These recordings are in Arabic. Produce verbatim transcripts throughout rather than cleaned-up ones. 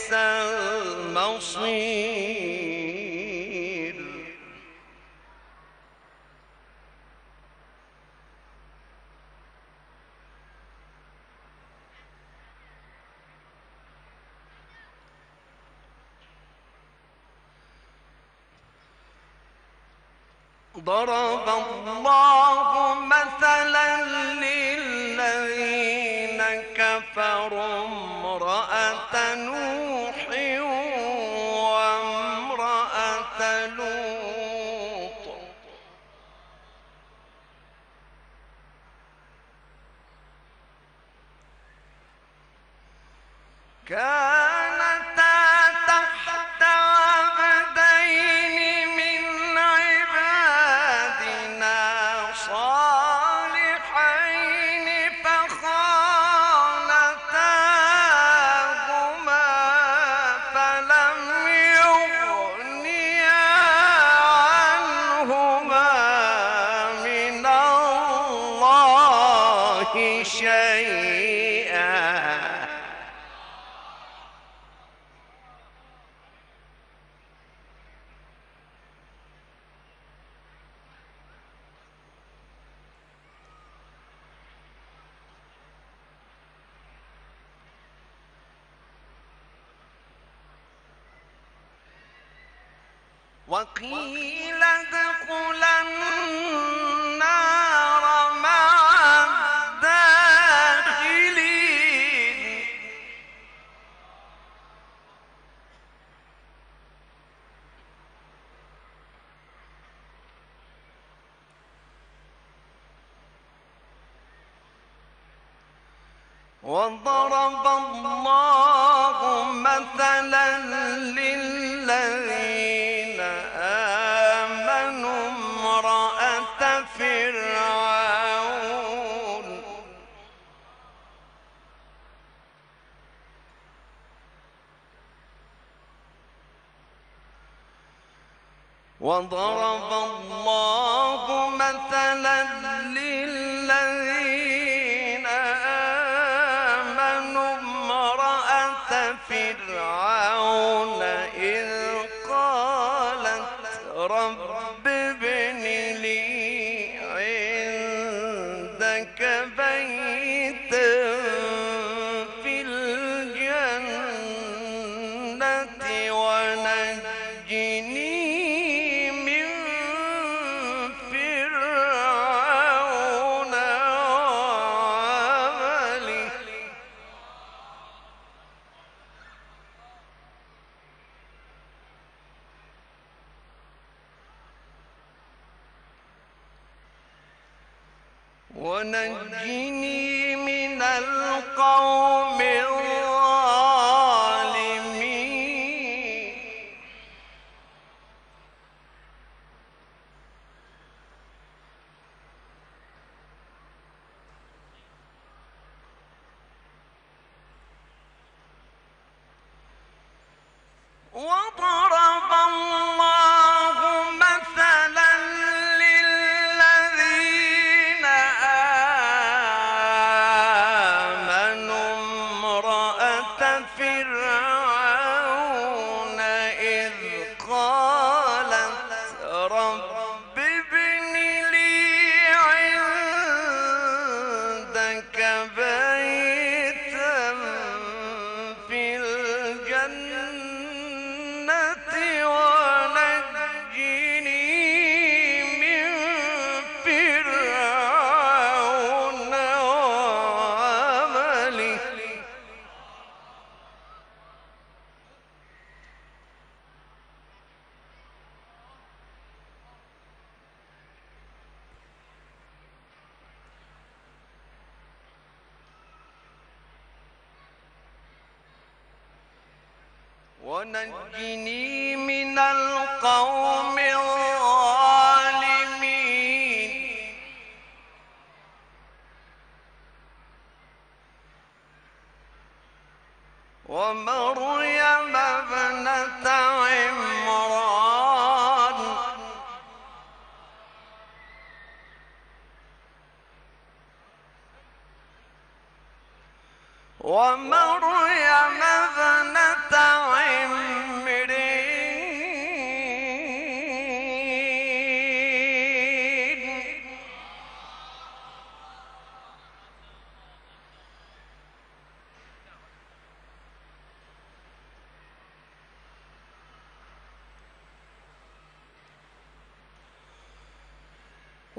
وبئس المصير. ضرب الله مثلا للذين كفروا امرأة نوح وامرأة لوط كانتا تحت عبدين من عبادنا صالحين فخانتاهما فلم يغنيا عنهما من الله شيئا وقيل ادخلا النار مع الداخلين. وضرب الله مثلا للذين آمنوا امرأة فرعون وضرب الله مثلا للذين آمنوا امرأة فرعون إذ قالت رب ابن لي عندك بيتا في الجنة ونجني من فرعون وعمله ونجني من القوم الظالمين. وضرب الله مثلا للذين آمنوا امرأة فرعون إذ قالت رب ابن لي عندك بيتا في الجنة ونجني من فرعون وعمله ونجني من القوم الظالمين. ومريم ابنة عمران ومريم ابنة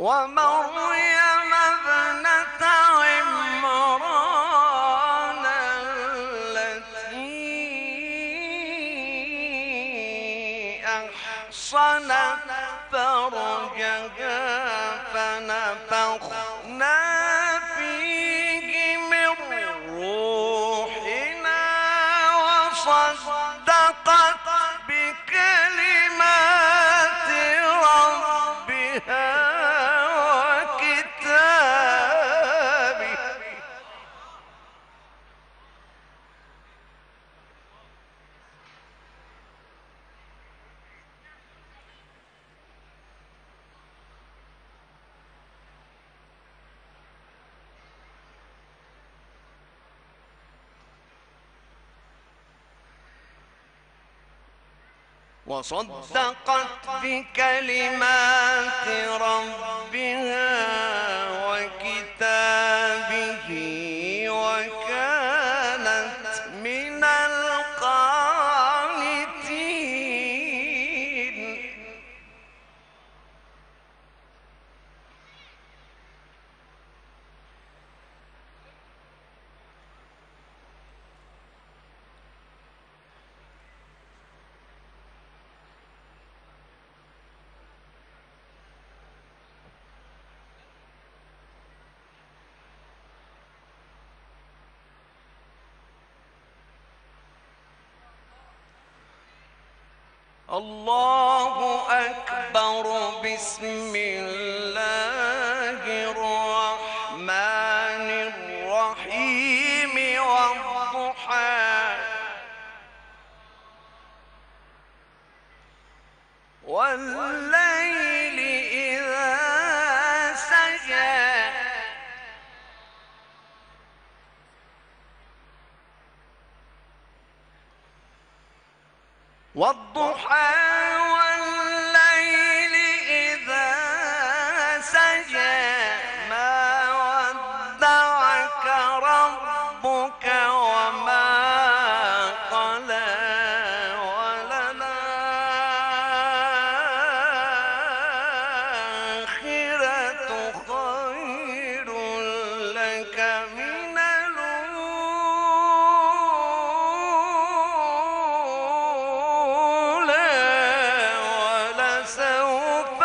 ومريم ابنة عمران التي أحصنت فرجها فنفخنا فيه من روحنا وصدقت بكلمات ربها وكتابه. وصدقت بكلمات ربها وكتابه وكانت من القانتين. الله أكبر. بسم الله الرحمن الرحيم. والضحى والليل إذا سجى والضحى والليل إذا سجى ما ودعك ربك وما قلى وللآخرة خير لك من ولسوف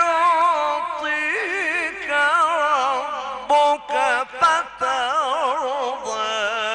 يعطيك ربك فترضى.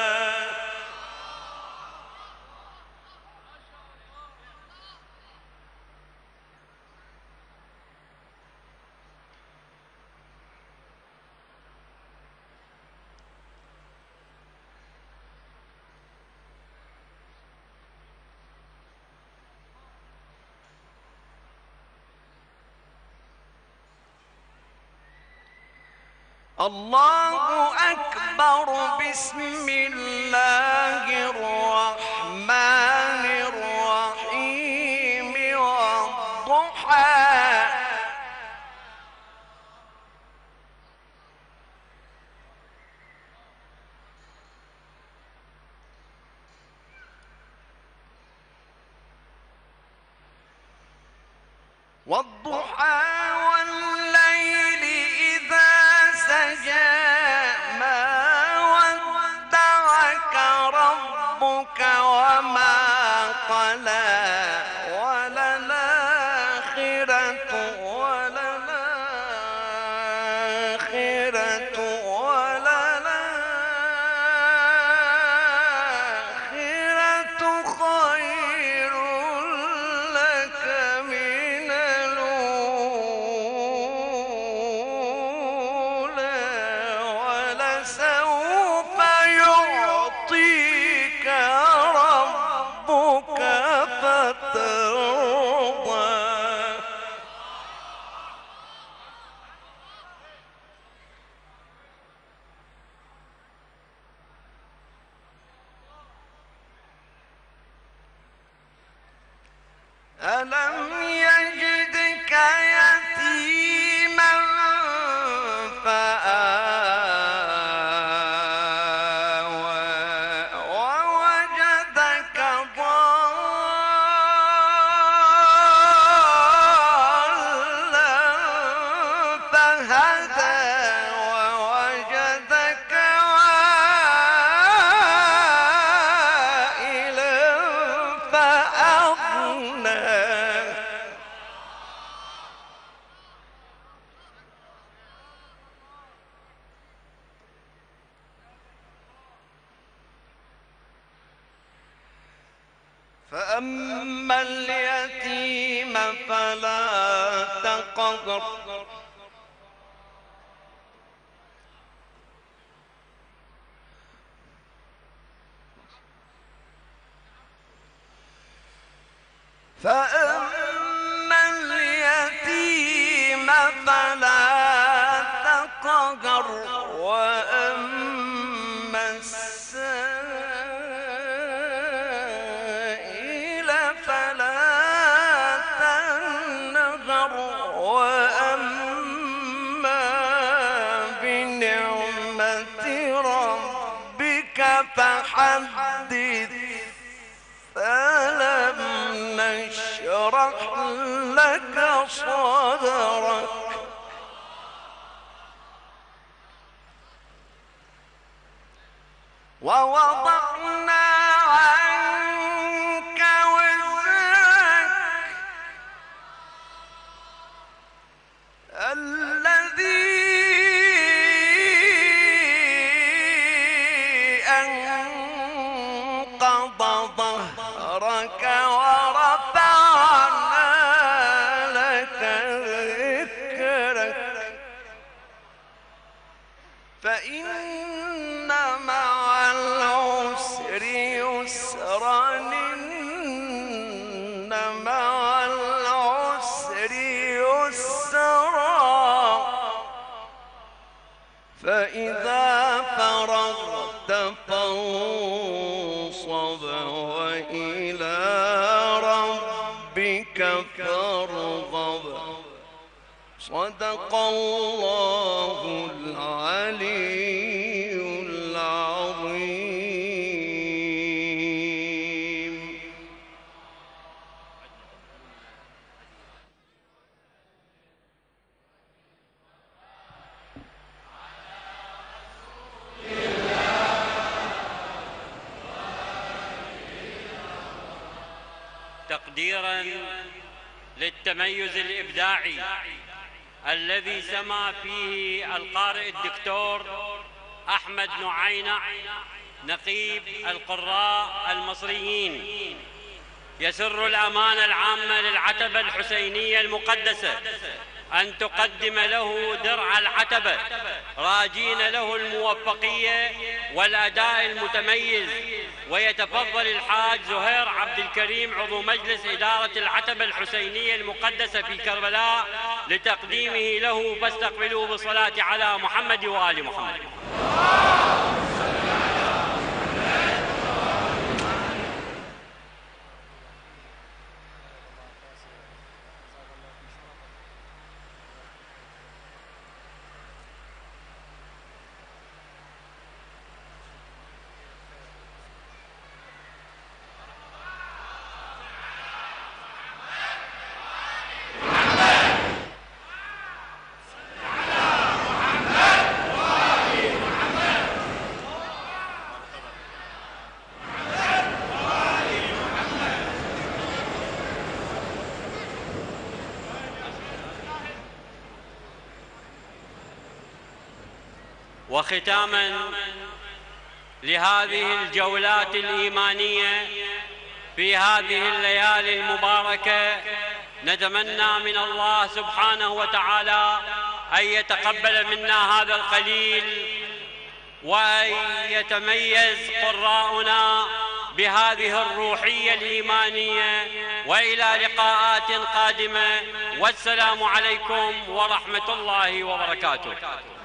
الله أكبر. بسم الله الرحمن الرحيم. والضحى والضحى والليل إذا سجى ما ودعك ربك وما قلى وللآخرة وللآخرة وللآخرة خير لك من الأولى ولسوف يعطيك ربك فترضى. ألم يجدك يتيما فآوى ووجدك ضالا فأما اليتيم فلا تقهر فأما اليتيم فلا تقهر وأما السائل فلا تنهر وأما بنعمة ربك فحدث ألم نشرح لك صدرك ووضعنا عنك وزرك الذي أنقض ظهرك ورفعنا لك ذكرك فإن مع العسر يسرا إن مع العسر يسرا فإذا فرغت فانصب وإلى ربك فارغب صدق الله العلي العظيم. تقديراً للتميز الإبداعي الذي سما فيه القارئ الدكتور أحمد نعينة نقيب القراء المصريين، يسر الأمانة العامة للعتبة الحسينية المقدسة أن تقدم له درع العتبة راجين له الموفقية والأداء المتميز. ويتفضل الحاج زهير عبد الكريم عضو مجلس إدارة العتبة الحسينية المقدسة في كربلاء لتقديمه له، فاستقبلوه بالصلاة على محمد وآل محمد. وختاما لهذه الجولات الإيمانية في هذه الليالي المباركة، نتمنى من الله سبحانه وتعالى أن يتقبل منا هذا القليل وأن يتميز قراؤنا بهذه الروحية الإيمانية، وإلى لقاءات قادمة، والسلام عليكم ورحمة الله وبركاته.